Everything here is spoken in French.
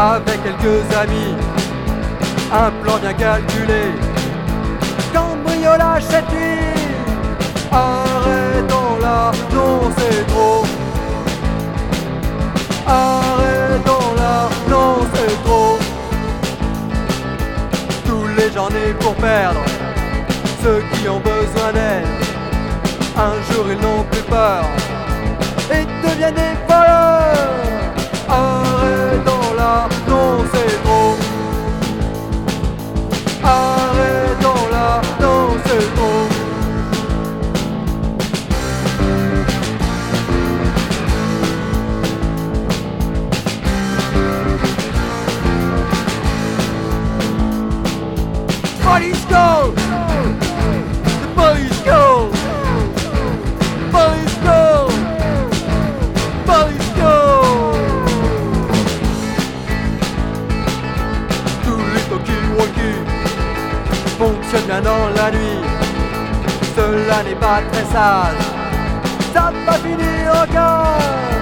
avec quelques amis, un plan bien calculé, cambriolage cette nuit. Arrêtons là, non c'est trop. Arrêtons là, non c'est trop. Tous les gens nés pour perdre, ceux qui ont besoin d'aide, un jour ils n'ont plus peur et deviennent des voleurs. Arrêtons là, non c'est trop. Arrêtons là, non c'est trop. Police go! The police go! Police go! Police go! Tous les talkie-walkie fonctionnent bien dans la nuit. Cela n'est pas très sage, ça va finir en cage.